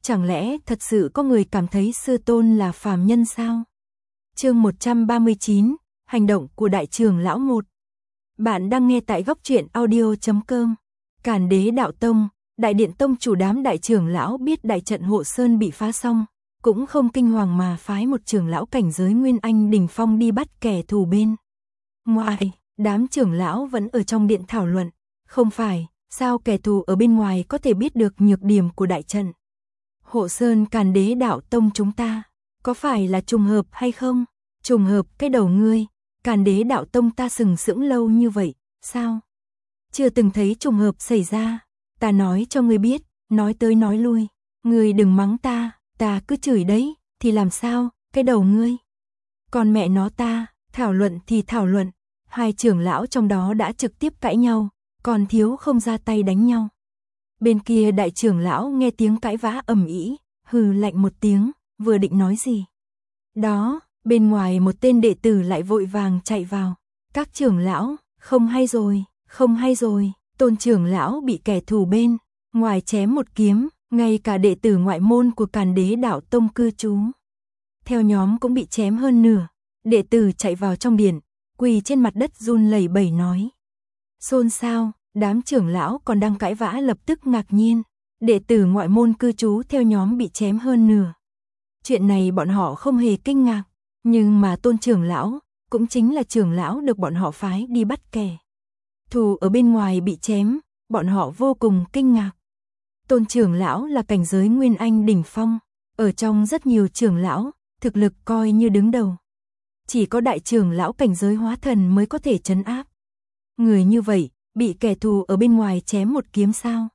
Chẳng lẽ thật sự có người cảm thấy sư tôn là phàm nhân sao? Chương 139, hành động của đại trưởng lão 1. Bạn đang nghe tại góc truyện audio.com. Càn Đế Đạo Tông, Đại Điện Tông chủ đám đại trưởng lão biết đại trận hộ sơn bị phá xong, cũng không kinh hoàng mà phái một trưởng lão cảnh giới Nguyên Anh đỉnh phong đi bắt kẻ thù bên ngoài. Đám trưởng lão vẫn ở trong điện thảo luận, không phải, sao kẻ thù ở bên ngoài có thể biết được nhược điểm của đại trận hộ sơn Càn Đế Đạo Tông chúng ta, có phải là trùng hợp hay không? Trùng hợp cái đầu ngươi, Càn Đế Đạo Tông ta sừng sững lâu như vậy, sao? Chưa từng thấy trùng hợp xảy ra, ta nói cho ngươi biết, nói tới nói lui, ngươi đừng mắng ta, ta cứ chửi đấy, thì làm sao, cái đầu ngươi. Còn mẹ nó ta, thảo luận thì thảo luận, hai trưởng lão trong đó đã trực tiếp cãi nhau, còn thiếu không ra tay đánh nhau. Bên kia đại trưởng lão nghe tiếng cãi vã ầm ĩ, hừ lạnh một tiếng, vừa định nói gì. Đó, bên ngoài một tên đệ tử lại vội vàng chạy vào. Các trưởng lão, không hay rồi, không hay rồi, Tôn trưởng lão bị kẻ thù bên ngoài chém một kiếm, ngay cả đệ tử ngoại môn của Càn Đế Đạo Tông cư trú theo nhóm cũng bị chém hơn nửa. Đệ tử chạy vào trong điện, quỳ trên mặt đất run lẩy bẩy nói. Xôn xao, đám trưởng lão còn đang cãi vã lập tức ngạc nhiên, đệ tử ngoại môn cư trú theo nhóm bị chém hơn nửa. Chuyện này bọn họ không hề kinh ngạc, nhưng mà Tôn trưởng lão, cũng chính là trưởng lão được bọn họ phái đi bắt kẻ thù ở bên ngoài bị chém, bọn họ vô cùng kinh ngạc. Tôn trưởng lão là cảnh giới Nguyên Anh đỉnh phong, ở trong rất nhiều trưởng lão, thực lực coi như đứng đầu. Chỉ có đại trưởng lão cảnh giới hóa thần mới có thể trấn áp. Người như vậy, bị kẻ thù ở bên ngoài chém một kiếm sao?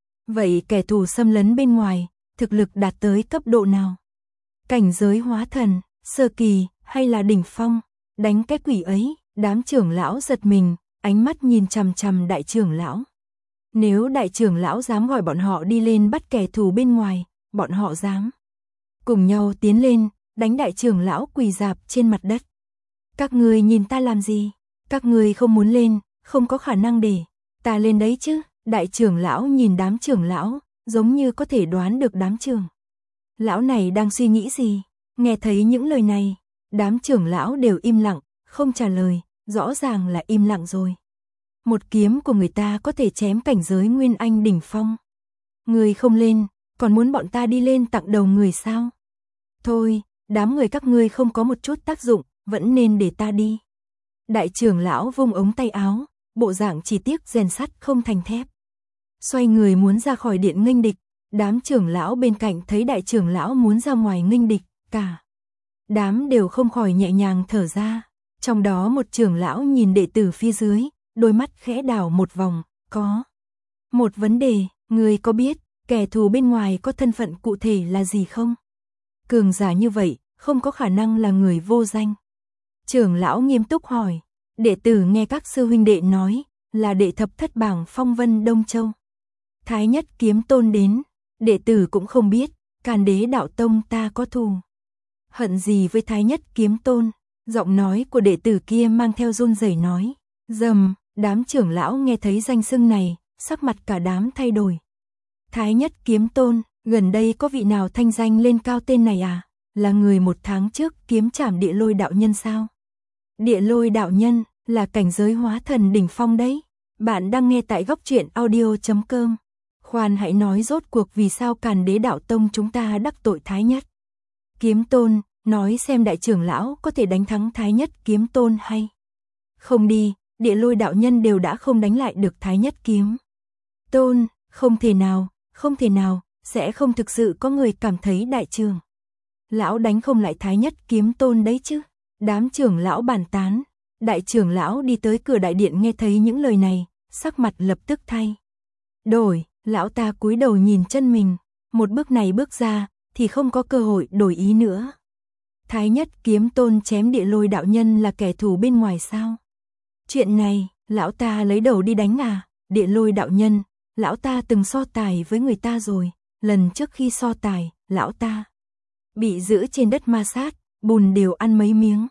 Vậy kẻ thù xâm lấn bên ngoài, thực lực đạt tới cấp độ nào? Cảnh giới hóa thần, sơ kỳ, hay là đỉnh phong? Đánh cái quỷ ấy, đám trưởng lão giật mình, ánh mắt nhìn chằm chằm đại trưởng lão. Nếu đại trưởng lão dám gọi bọn họ đi lên bắt kẻ thù bên ngoài, bọn họ dám cùng nhau tiến lên, đánh đại trưởng lão quỳ rạp trên mặt đất. Các người nhìn ta làm gì? Các người không muốn lên, không có khả năng để ta lên đấy chứ? Đại trưởng lão nhìn đám trưởng lão, giống như có thể đoán được đám trưởng lão này đang suy nghĩ gì. Nghe thấy những lời này, đám trưởng lão đều im lặng, không trả lời, rõ ràng là im lặng rồi. Một kiếm của người ta có thể chém cảnh giới Nguyên Anh đỉnh phong. Người không lên, còn muốn bọn ta đi lên tặng đầu người sao? Thôi, đám người các ngươi không có một chút tác dụng, vẫn nên để ta đi. Đại trưởng lão vung ống tay áo, bộ dạng chỉ tiếc rèn sắt không thành thép. Xoay người muốn ra khỏi điện nghênh địch, đám trưởng lão bên cạnh thấy đại trưởng lão muốn ra ngoài nghênh địch, cả đám đều không khỏi nhẹ nhàng thở ra. Trong đó một trưởng lão nhìn đệ tử phía dưới, đôi mắt khẽ đảo một vòng, có một vấn đề, người có biết kẻ thù bên ngoài có thân phận cụ thể là gì không? Cường giả như vậy, không có khả năng là người vô danh. Trưởng lão nghiêm túc hỏi, đệ tử nghe các sư huynh đệ nói, là đệ thập thất bảng phong vân Đông Châu. Thái Nhất Kiếm Tôn đến, đệ tử cũng không biết, Càn Đế Đạo Tông ta có thù hận gì với Thái Nhất Kiếm Tôn. Giọng nói của đệ tử kia mang theo run rẩy nói, rầm, đám trưởng lão nghe thấy danh xưng này, sắc mặt cả đám thay đổi. Thái Nhất Kiếm Tôn, gần đây có vị nào thanh danh lên cao tên này à? Là người một tháng trước kiếm trảm Địa Lôi đạo nhân sao? Địa Lôi đạo nhân là cảnh giới hóa thần đỉnh phong đấy. Bạn đang nghe tại góc truyện audio.com. Khoan hãy nói rốt cuộc vì sao Càn Đế Đạo Tông chúng ta đắc tội Thái Nhất Kiếm Tôn, nói xem đại trưởng lão có thể đánh thắng Thái Nhất Kiếm Tôn hay không đi. Địa Lôi đạo nhân đều đã không đánh lại được Thái Nhất Kiếm Tôn, không thể nào, không thể nào, sẽ không thực sự có người cảm thấy đại trưởng lão đánh không lại Thái Nhất Kiếm Tôn đấy chứ. Đám trưởng lão bàn tán, đại trưởng lão đi tới cửa đại điện nghe thấy những lời này, sắc mặt lập tức thay đổi, lão ta cúi đầu nhìn chân mình, một bước này bước ra, thì không có cơ hội đổi ý nữa. Thái Nhất Kiếm Tôn chém Địa Lôi đạo nhân là kẻ thù bên ngoài sao? Chuyện này, lão ta lấy đầu đi đánh à? Địa Lôi đạo nhân, lão ta từng so tài với người ta rồi, lần trước khi so tài, lão ta bị giữ trên đất ma sát, bùn đều ăn mấy miếng.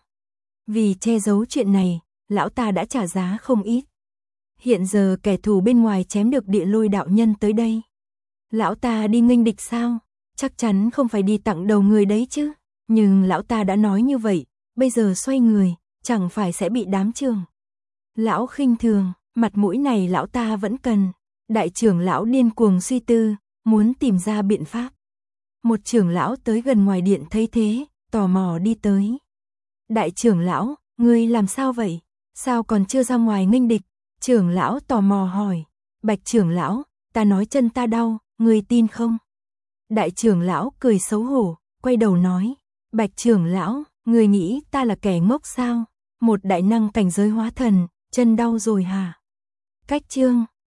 Vì che giấu chuyện này, lão ta đã trả giá không ít. Hiện giờ kẻ thù bên ngoài chém được Địa Lôi đạo nhân tới đây. Lão ta đi nghênh địch sao? chắc chắn không phải đi tặng đầu người đấy chứ. Nhưng lão ta đã nói như vậy, bây giờ xoay người, chẳng phải sẽ bị đám trưởng lão khinh thường, mặt mũi này lão ta vẫn cần. Đại trưởng lão điên cuồng suy tư, muốn tìm ra biện pháp. Một trưởng lão tới gần ngoài điện thấy thế, tò mò đi tới. Đại trưởng lão, ngươi làm sao vậy? Sao còn chưa ra ngoài nghênh địch? Trưởng lão tò mò hỏi. Bạch trưởng lão, ta nói chân ta đau, ngươi tin không? Đại trưởng lão cười xấu hổ, quay đầu nói. Bạch trưởng lão, ngươi nghĩ ta là kẻ ngốc sao? Một đại năng cảnh giới hóa thần, chân đau rồi hả? Cách chương